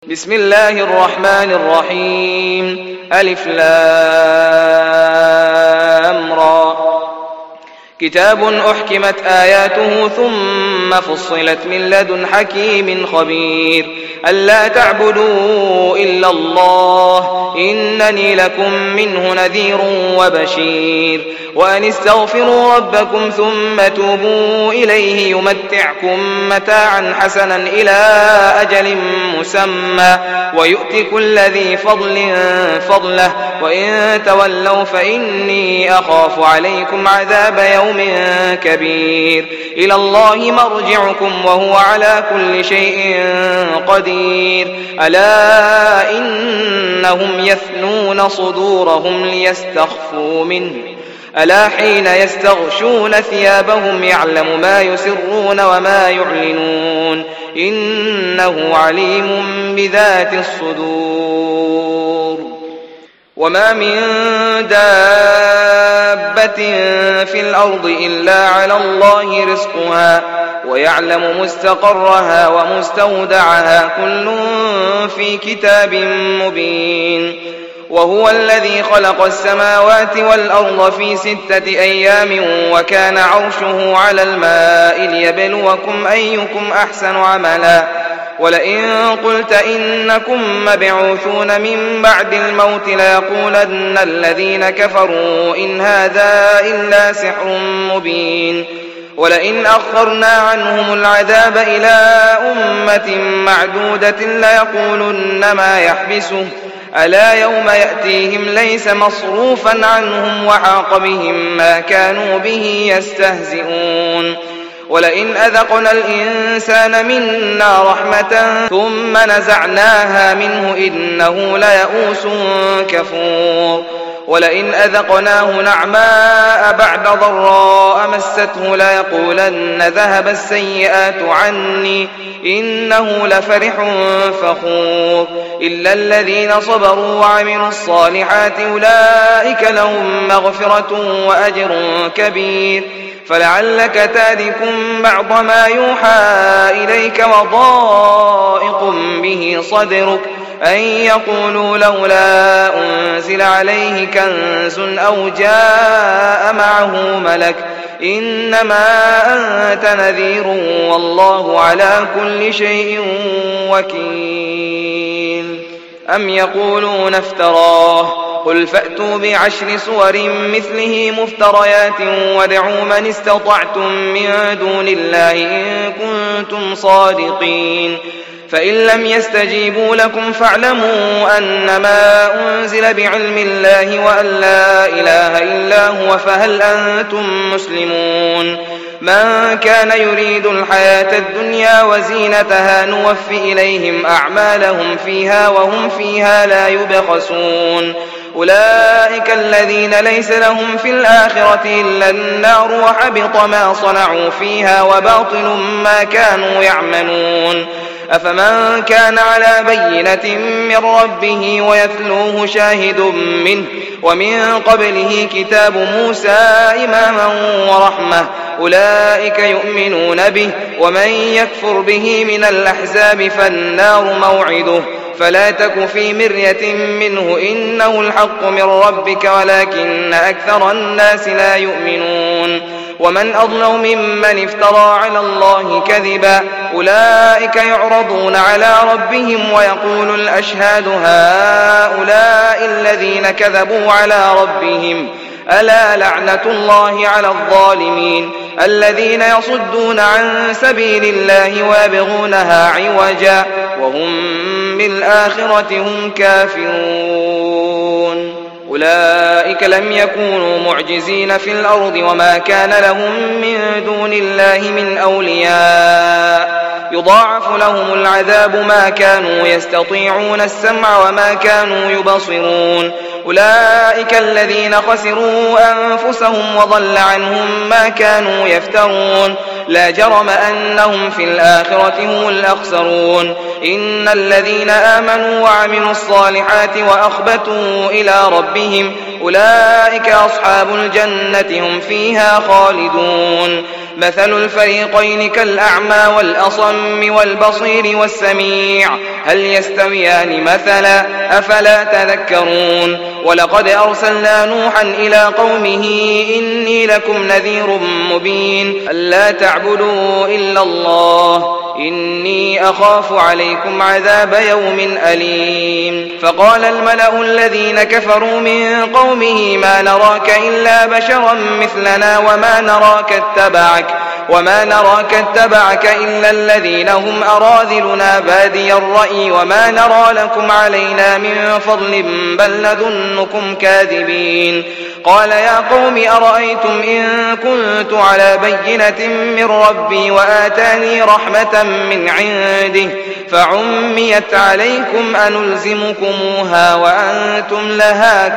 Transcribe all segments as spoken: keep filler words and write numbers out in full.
بسم الله الرحمن الرحيم. ألف لام را. كتاب أحكمت آياته ثم فصلت من لدن حكيم خبير. ألا تعبدوا إلا الله إنني لكم منه نذير وبشير. وأن استغفروا ربكم ثم توبوا إليه يمتعكم متاعا حسنا إلى أجل مسمى ويؤت كل ذي فضل فضله وإن تولوا فإني أخاف عليكم عذاب يوم كبير. إلى الله مرجعكم وهو على كل شيء قدير. ألا إنهم يثنون صدورهم ليستخفوا منه ألا حين يستغشون ثيابهم يعلم ما يسرون وما يعلنون إنه عليم بذات الصدور. وما من دابة في الأرض إلا على الله رزقها ويعلم مستقرها ومستودعها كل في كتاب مبين. وهو الذي خلق السماوات والأرض في ستة أيام وكان عرشه على الماء ليبلوكم أيكم أحسن عملا. ولئن قلت إنكم مبعوثون من بعد الموت ليقولن الذين كفروا إن هذا إلا سحر مبين. ولئن أخرنا عنهم العذاب إلى أمة معدودة ليقولن ما يحبسه ألا يوم يأتيهم ليس مصروفا عنهم وحاق بهم ما كانوا به يستهزئون. ولئن أذقنا الإنسان منا رحمة ثم نزعناها منه إنه ليئوس كفور. ولئن أذقناه نعماء بعد ضراء مسته ليقولن ذهب السيئات عني إنه لفرح فخور. إلا الذين صبروا وعملوا الصالحات أولئك لهم مغفرة وأجر كبير. فلعلك تارك بعض ما يوحى إليك وضائق به صدرك أن يقولوا لولا أنزل عليه كنز أو جاء معه ملك إنما أنت نذير والله على كل شيء وكيل. أم يقولون افتراه قل فأتوا بعشر سور مثله مفتريات وادعوا من استطعتم من دون الله إن كنتم صادقين. فإن لم يستجيبوا لكم فاعلموا أنما أنزل بعلم الله وأن لا إله إلا هو فهل أنتم مسلمون. من كان يريد الحياة الدنيا وزينتها نوف إليهم أعمالهم فيها وهم فيها لا يبخسون. أولئك الذين ليس لهم في الآخرة إلا النار وحبط ما صنعوا فيها وباطل ما كانوا يعملون. أفمن كان على بينة من ربه ويتلوه شاهد منه ومن قبله كتاب موسى إماما ورحمة أولئك يؤمنون به ومن يكفر به من الأحزاب فالنار موعده فلا تك في مرية منه إنه الحق من ربك ولكن أكثر الناس لا يؤمنون. ومن أظلم ممن افترى على الله كذبا أولئك يعرضون على ربهم ويقول الأشهاد هؤلاء الذين كذبوا على ربهم ألا لعنة الله على الظالمين الذين يصدون عن سبيل الله ويبغونها عوجا وهم بالآخرة هم كافرون. أولئك لم يكونوا معجزين في الأرض وما كان لهم من دون الله من أولياء يضاعف لهم العذاب ما كانوا يستطيعون السمع وما كانوا يبصرون. أولئك الذين خسروا أنفسهم وضل عنهم ما كانوا يفترون. لا جرم أنهم في الآخرة هم الأخسرون. إن الذين آمنوا وعملوا الصالحات وأخبتوا إلى ربهم ربهم أولئك أصحاب الجنة هم فيها خالدون مثل الفريقين كالأعمى والأصم والبصير والسميع هل يستويان مثلا أفلا تذكرون ولقد أرسلنا نوحا إلى قومه إني لكم نذير مبين ألا تعبدوا إلا الله إني أخاف عليكم عذاب يوم أليم فقال الملأ الذين كفروا من قومه ما نراك إلا بشرا مثلنا وما نراك اتبعك وما نراك اتبعك إلا الذين هم أراذلنا بادي الرأي وما نرى لكم علينا من فضل بل نظنكم كاذبين قال يا قوم أرأيتم إن كنت على بينة من ربي وآتاني رحمة من عنده فعميت عليكم أنلزمكموها وأنتم لها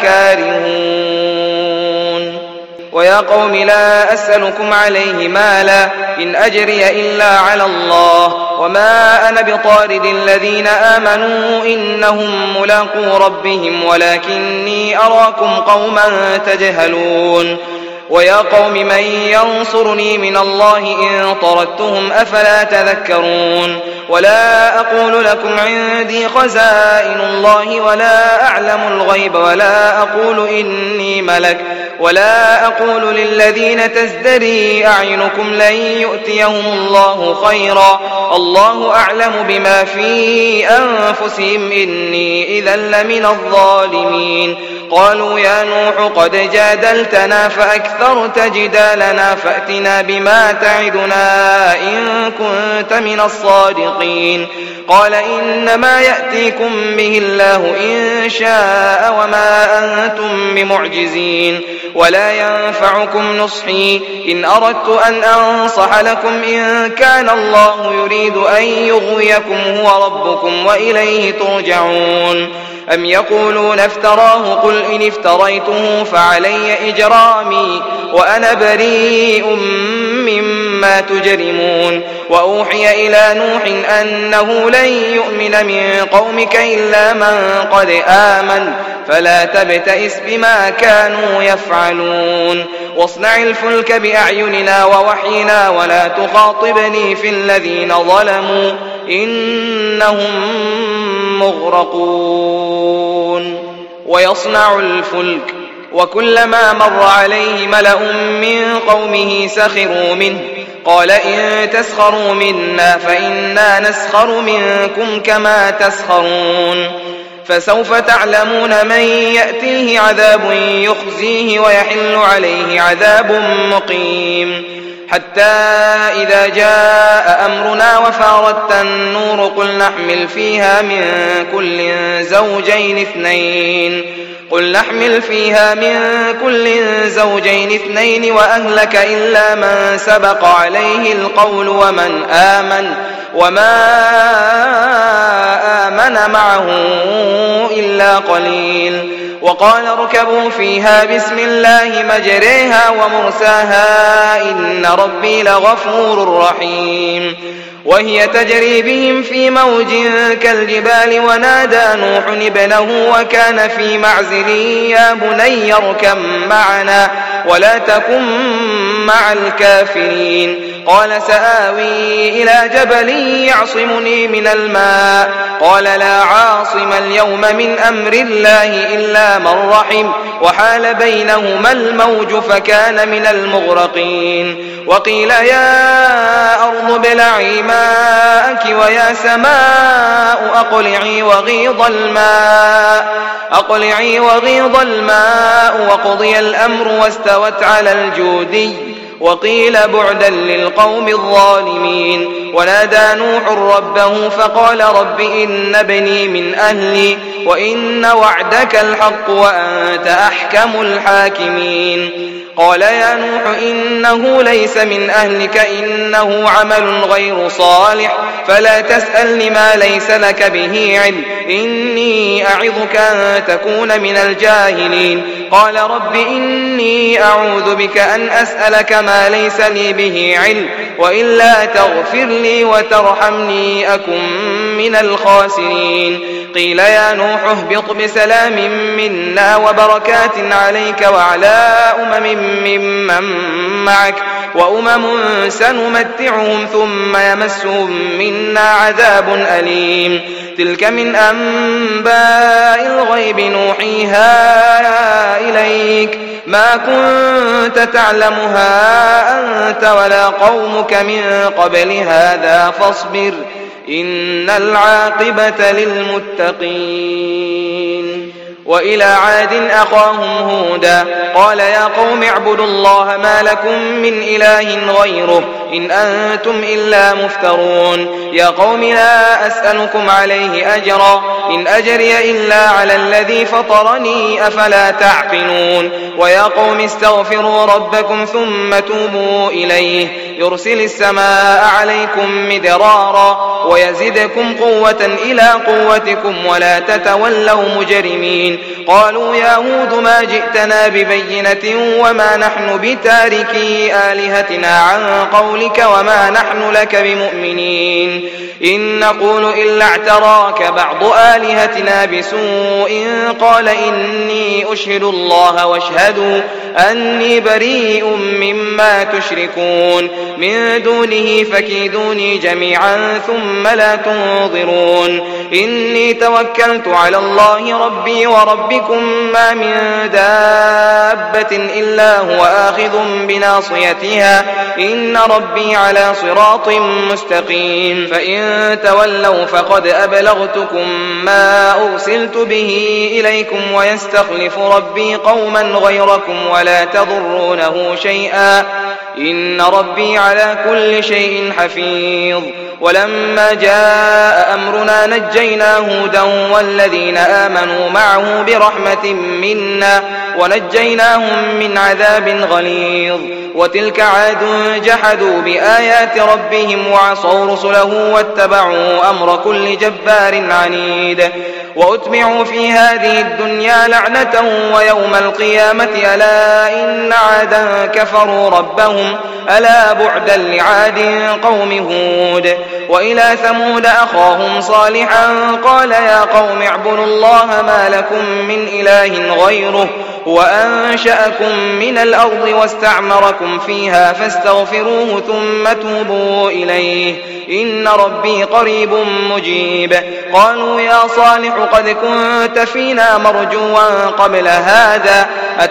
كارهون ويا قوم لا أسألكم عليه مالا إن أجري إلا على الله وما أنا بطارد الذين آمنوا إنهم ملاقو ربهم ولكني أراكم قوما تجهلون ويا قوم من ينصرني من الله إن طردتهم أفلا تذكرون ولا أقول لكم عندي خزائن الله ولا أعلم الغيب ولا أقول إني ملك ولا أقول للذين تزدري أعينكم لن يؤتيهم الله خيرا الله أعلم بما في أنفسهم إني إذا لمن الظالمين قالوا يا نوح قد جادلتنا فأكثرت جدالنا فأتنا بما تعدنا إن كنت من الصادقين قال إنما يأتيكم به الله إن شاء وما أنتم بمعجزين ولا ينفعكم نصحي إن أردت أن أنصح لكم إن كان الله يريد أن يغويكم هو ربكم وإليه ترجعون أم يقولون افتراه قل إن افتريته فعلي إجرامي وأنا بريء مما تجرمون وأوحي إلى نوح أنه لن يؤمن من قومك إلا من قد آمن فلا تبتئس بما كانوا يفعلون واصنع الفلك بأعيننا ووحينا ولا تخاطبني في الذين ظلموا إنهم مغرقون ويصنع الفلك وكلما مر عليه ملأ من قومه سخروا منه قال إن تسخروا منا فإنا نسخر منكم كما تسخرون فسوف تعلمون من يأتيه عذاب يخزيه ويحل عليه عذاب مقيم حتى إذا جاء أمرنا وفارت النور قل نحمل فيها من كل زوجين اثنين قل نحمل فيها من كل زوجين اثنين وأهلك إلا من سبق عليه القول ومن آمن وما آمن معه إلا قليل وقال اركبوا فيها بسم الله مجريها ومرساها إن ربي لغفور رحيم وهي تجري بهم في موج كالجبال ونادى نوح ابنه وكان في معزل يا بني اركب معنا ولا تكن مع الكافرين قال سآوي إلى جبل يعصمني من الماء قال لا عاصم اليوم من أمر الله إلا من رحم وحال بينهما الموج فكان من المغرقين وقيل يا أرض ابلعي ماءك ويا سماء أقلعي وغيض الماء أقلعي وغيض الماء وقضي الأمر واستوت على الجودي وقيل بعدا للقوم الظالمين ونادى نوح ربه فقال رب إن ابني من أهلي وإن وعدك الحق وأنت أحكم الحاكمين قال يا نوح إنه ليس من أهلك إنه عمل غير صالح فلا تسأل لما ليس لك به علم إني أعظك أن تكون من الجاهلين قال رب إني أعوذ بك أن أسألك ما ليس لي به علم وإلا تغفر لي وترحمني أكن من الخاسرين قيل يا نوح اهبط بسلام منا وبركات عليك وعلى أمم ممن معك وأمم سنمتعهم ثم يمسهم منا عذاب أليم تلك من أنباء الغيب نوحيها إليك ما كنت تعلمها أنت ولا قومك من قبل هذا فاصبر إن العاقبة للمتقين. وإلى عاد أخاهم هودا قال يا قوم اعبدوا الله ما لكم من إله غيره إن أنتم إلا مفترون يا قوم لا أسألكم عليه أجرا إن أجري إلا على الذي فطرني أفلا تعقلون ويا قوم استغفروا ربكم ثم توبوا إليه يرسل السماء عليكم مدرارا ويزدكم قوة إلى قوتكم ولا تتولوا مجرمين قالوا يا هود ما جئتنا ببينة وما نحن بتاركي آلهتنا عن قولك وما نحن لك بمؤمنين إن نقول إلا اعتراك بعض آلهتنا بسوء قال إني أشهد الله واشهدوا أني بريء مما تشركون من دونه فكيدوني جميعا ثم لا تنظرون إني توكلت على الله ربي وربكم ما من دابة إلا هو آخذ بناصيتها إن ربي على صراط مستقيم فإن تولوا فقد أبلغتكم ما أرسلت به إليكم ويستخلف ربي قوما غيركم ولا تضرونه شيئا إن ربي على كل شيء حفيظ ولما جاء أمرنا نجينا هودا والذين آمنوا معه برحمة منا ونجيناهم من عذاب غليظ وتلك عاد جحدوا بآيات ربهم وعصوا رسله واتبعوا أمر كل جبار عنيد وأتبعوا في هذه الدنيا لعنة ويوم القيامة ألا إن عادا كفروا ربهم ألا بعدا لعاد قوم هود وإلى ثمود أخاهم صالحا قال يا قوم اعبدوا الله ما لكم من إله غيره وأنشأكم من الأرض واستعمركم فيها فاستغفروه ثم توبوا إليه إن ربي قريب مجيب قالوا يا صالح قد كنت فينا مرجوا قبل هذا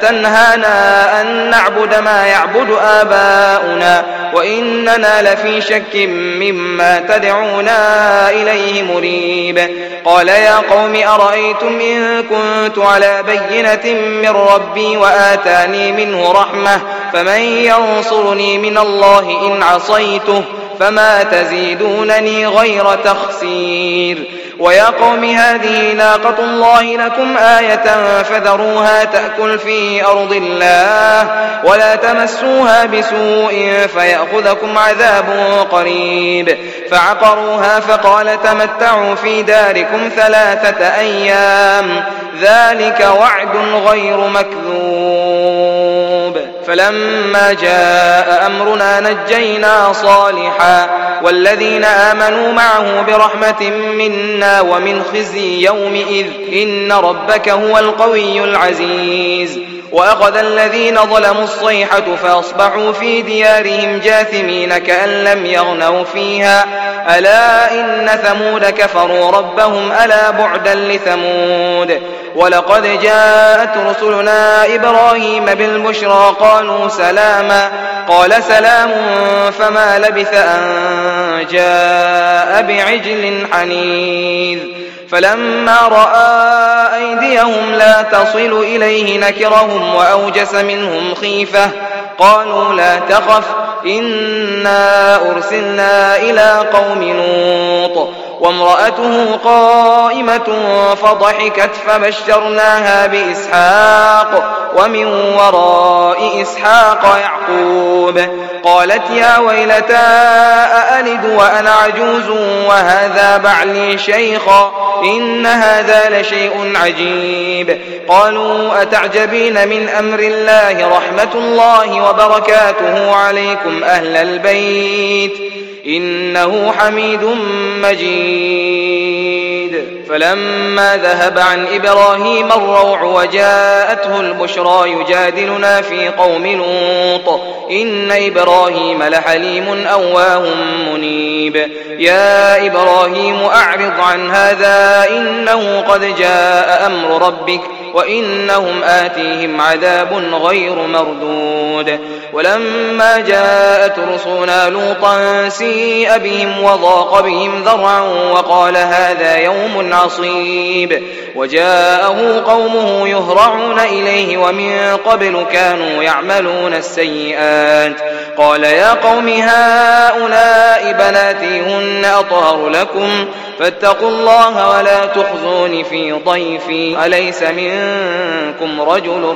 أتنهانا أن نعبد ما يعبد آباؤنا وإننا لفي شك مما تدعونا إليه مريب قال يا قوم أرأيتم إن كنت على بينة من ربي وآتاني منه رحمة فمن ينصرني من الله إن عصيته فما تزيدونني غير تخسير ويا قوم هذه ناقة الله لكم آية فذروها تأكل في أرض الله ولا تمسوها بسوء فيأخذكم عذاب قريب فعقروها فقال تمتعوا في داركم ثلاثة أيام ذلك وعد غير مكذوب فلما جاء أمرنا نجينا صالحا والذين آمنوا معه برحمة منا ومن خزي يومئذ إن ربك هو القوي العزيز وأخذ الذين ظلموا الصيحة فأصبحوا في ديارهم جاثمين كأن لم يغنوا فيها ألا إن ثمود كفروا ربهم ألا بعدا لثمود ولقد جاءت رسلنا إبراهيم بالبشرى قالوا سلاما قال سلام فما لبث أن جاء بعجل حنيذ فلما رأى أيديهم لا تصل إليه نكرهم وأوجس منهم خيفة قالوا لا تخف إنا أرسلنا إلى قوم لوط وامرأته قائمة فضحكت فبشرناها بإسحاق ومن وراء إسحاق يعقوب قالت يا ويلتى أألد وأنا عجوز وهذا بعلي شيخا إن هذا لشيء عجيب قالوا أتعجبين من أمر الله رحمة الله وبركاته عليكم أهل البيت إنه حميد مجيد فلما ذهب عن إبراهيم الروع وجاءته البشرى يجادلنا في قوم لوط إن إبراهيم لحليم أواه منيب يا إبراهيم أعرض عن هذا إنه قد جاء أمر ربك وإنهم آتيهم عذاب غير مردود ولما جاءت رسلنا لوطا سيء بهم وضاق بهم ذرعا وقال هذا يوم عصيب وجاءه قومه يهرعون إليه ومن قبل كانوا يعملون السيئات قال يا قوم هؤلاء بناتي هن أطهر لكم فاتقوا الله ولا تخزون في ضيفي أليس منكم رجل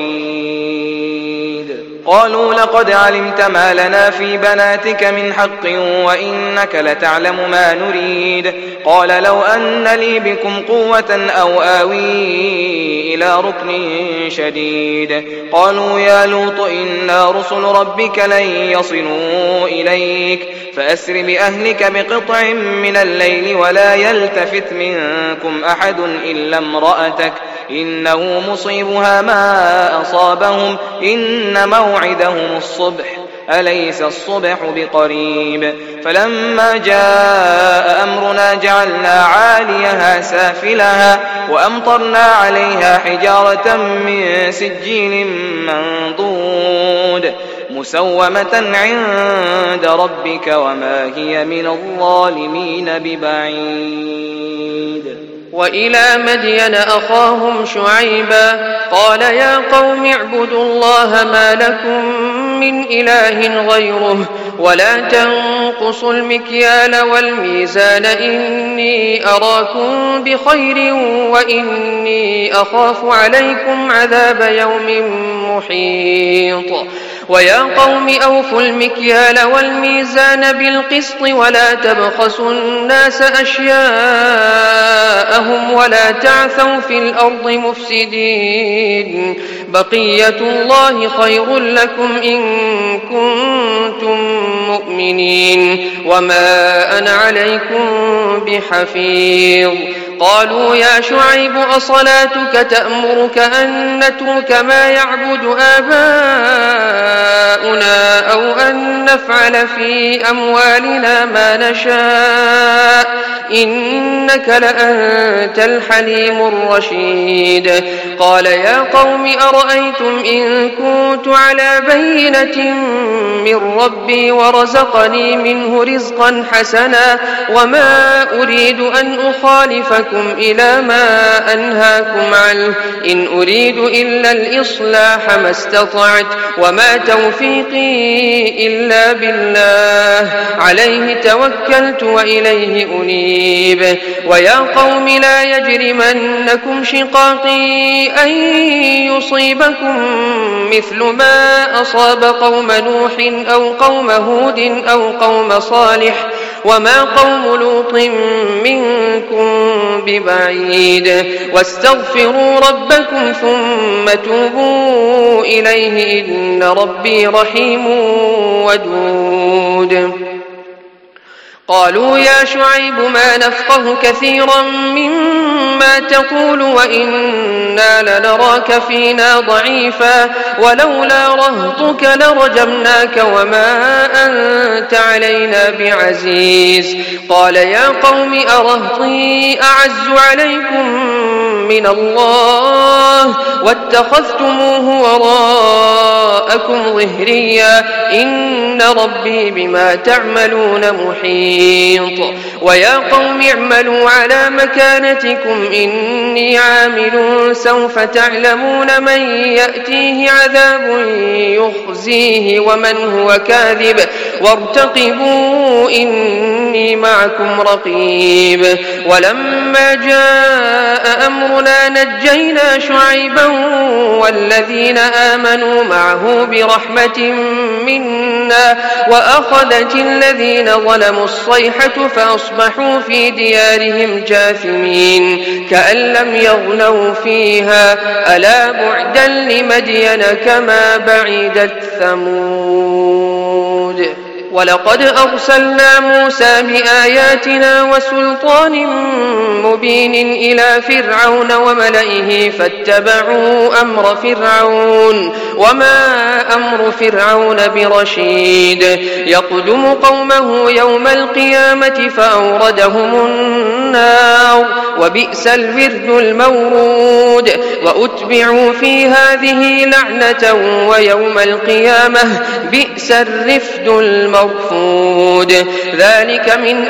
رشيد قالوا لقد علمت ما لنا في بناتك من حق وإنك لتعلم ما نريد قال لو أن لي بكم قوة أو آوي إلى ركن شديد قالوا يا لوط إنا رسل ربك لن يصلوا إليك فأسر بأهلك بقطع من الليل ولا يلتفت منكم أحد إلا امرأتك إنه مصيبها ما أصابهم إن موعدهم الصبح أليس الصبح بقريب فلما جاء أمرنا جعلنا عاليها سافلها وأمطرنا عليها حجارة من سجيل منضود مسومة عند ربك وما هي من الظالمين ببعيد وإلى مدين أخاهم شعيبا قال يا قوم اعبدوا الله ما لكم من إله غيره ولا تنقصوا المكيال والميزان إني أراكم بخير وإني أخاف عليكم عذاب يوم محيط ويا قوم أوفوا المكيال والميزان بالقسط ولا تبخسوا الناس أشياءهم ولا تعثوا في الأرض مفسدين بقية الله خير لكم إن كنتم مؤمنين وما أنا عليكم بحفيظ قالوا يا شعيب أصلاتك تأمرك أن نترك ما يعبد آباؤنا أو أن نفعل في أموالنا ما نشاء إنك لأنت الحليم الرشيد قال يا قوم أرأيتم إن كنت على بينة من ربي ورزقني منه رزقا حسنا وما أريد أن أخالفكم إلى ما أنهاكم عنه إن أريد إلا الإصلاح ما استطعت وما توفيقي إلا بالله عليه توكلت وإليه أنيب ويا قوم لا يجرمنكم شقاقي أن يصيبكم مثل ما أصاب قوم نوح أو قوم هود أو قوم صالح وما قوم لوط منكم ببعيد واستغفروا ربكم ثم توبوا إليه إن ربي رحيم ودود قالوا يا شعيب ما نفقه كثيرا مما تقول وإنا لنراك فينا ضعيفا ولولا رهطك لرجمناك وما أنت علينا بعزيز قال يا قوم أرهطي أعز عليكم من الله واتخذتموه وراءكم ظهريا إن ربي بما تعملون محيط ويا قوم اعملوا على مكانتكم إني عامل سوف تعلمون من يأتيه عذاب يخزيه ومن هو كاذب وارتقبوا إني معكم رقيب ولما جاء أمرنا نجينا شعيبا والذين آمنوا معه برحمة منا وأخذت الذين ظلموا الصيحة فأصبحوا في ديارهم جاثمين كأن لم يغنوا فيها ألا بعدا لمدين كما بعدت ثمود ولقد أرسلنا موسى بآياتنا وسلطان مبين إلى فرعون وملئه فاتبعوا أمر فرعون وما أمر فرعون برشيد يقدم قومه يوم القيامة فأوردهم النار وبئس الورد المورود وأتبعوا في هذه لعنة ويوم القيامة بئس الرفد المرفود ذلك من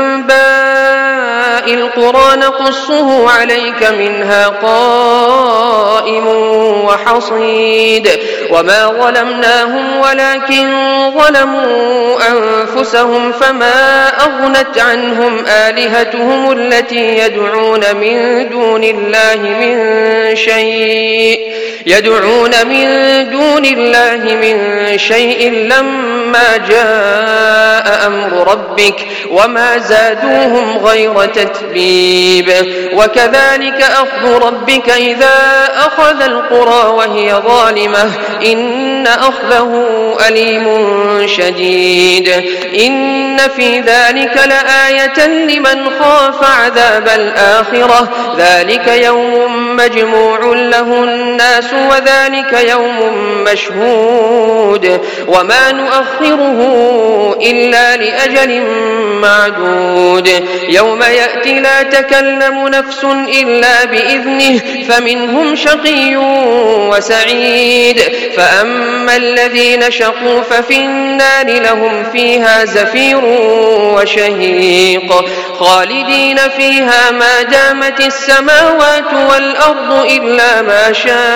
أنباء القرى نقصه عليك منها قائم وحصيد وما ظلمناهم ولكن ظلموا أنفسهم فما أغنت عنهم آلهتهم التي يدعون من دون الله من شيء يدعون من دون الله من شيء لما جاء أمر ربك وما زادوهم غير تتبيب وكذلك أخذ ربك إذا أخذ القرى وهي ظالمة إن أخذه أليم شديد إن في ذلك لآية لمن خاف عذاب الآخرة ذلك يوم مجموع له الناس وذلك يوم مشهود وما نؤخره إلا لأجل معدود يوم يأتي لا تكلم نفس إلا بإذنه فمنهم شقي وسعيد فأما الذين شقوا ففي النار لهم فيها زفير وشهيق خالدين فيها ما دامت السماوات والأرض إلا ما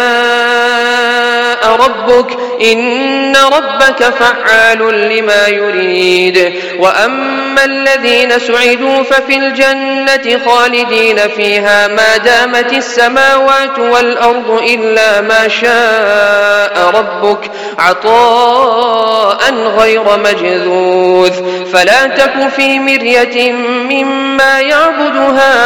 شاء ربك إن ربك فعال لما يريد وأما الذين سعدوا ففي الجنة خالدين فيها ما دامت السماوات والأرض إلا ما شاء ربك عطاء غير مجذوذ فلا تك في مرية مما يعبد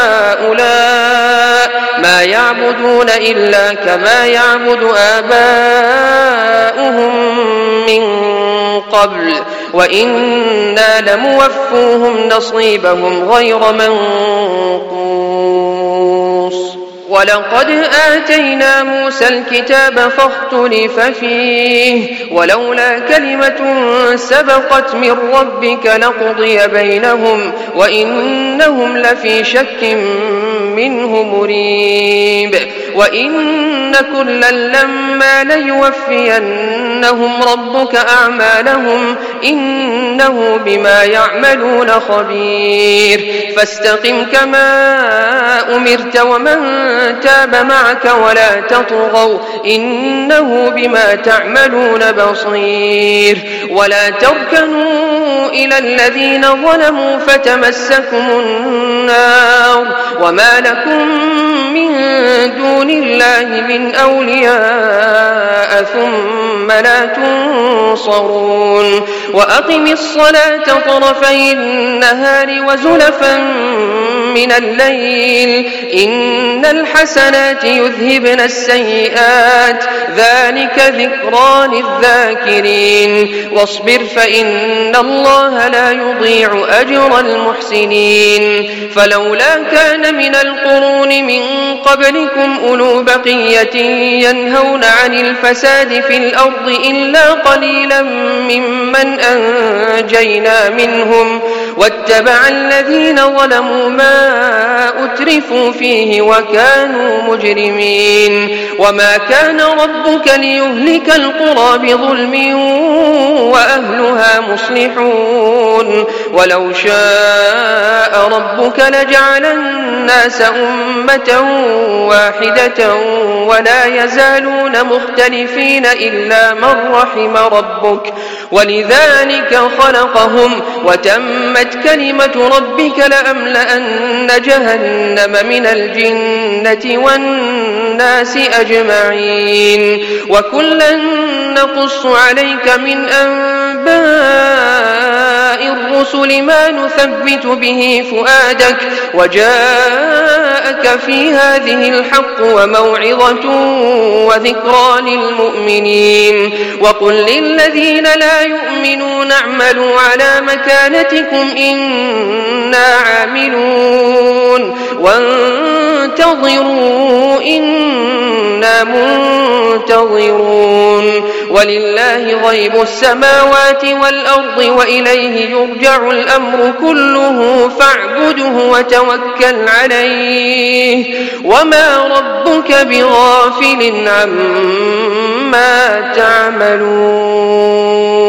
هؤلاء ما يعبدون إلا كما يعبد آباؤهم من قبل وإنا لموفوهم نصيبهم غير منقوص ولقد آتينا موسى الكتاب فاختلف فيه ولولا كلمة سبقت من ربك لقضي بينهم وإنهم لفي شك منه مريب وإن كلا لما ليوفينهم ربك أعمالهم إنه بما يعملون خبير فاستقم كما أمرت ومن تاب معك ولا تطغوا إنه بما تعملون بصير ولا تركنوا إلى الذين ظلموا فتمسكم النار وما لكم من دون الله من أولياء ثم لا تنصرون وأقم الصلاة طرفي النهار وزلفا من الليل إن الحسنات يذهبن السيئات ذلك ذكرى للذاكرين واصبر فإن الله لا يضيع أجر المحسنين فلولا كان من القرون من قبلكم أولو بقية ينهون عن الفساد في الأرض إلا قليلا ممن أنجينا منهم واتبع الذين ظلموا ما أترفوا فيه وكانوا مجرمين وما كان ربك ليهلك القرى بظلم وأهلها مصلحون ولو شاء ربك لجعل الناس أمة واحدة ولا يزالون مختلفين إلا من رحم ربك ولذلك خلقهم وتمت كلمة ربك لأملأن جهنم من الجنة والناس أجمعين وكلا نقص عليك من أنباء الرسل ما نثبت به فؤادك وجاء جاءك في هذه الحق وموعظة وذكرى للمؤمنين وقل للذين لا يؤمنون اعملوا على مكانتكم إنا عاملون وانتظروا إنا منتظرون ولله غيب السماوات والأرض وإليه يرجع الأمر كله فاعبده وتوكل عليه وما ربك بغافل عما تعملون.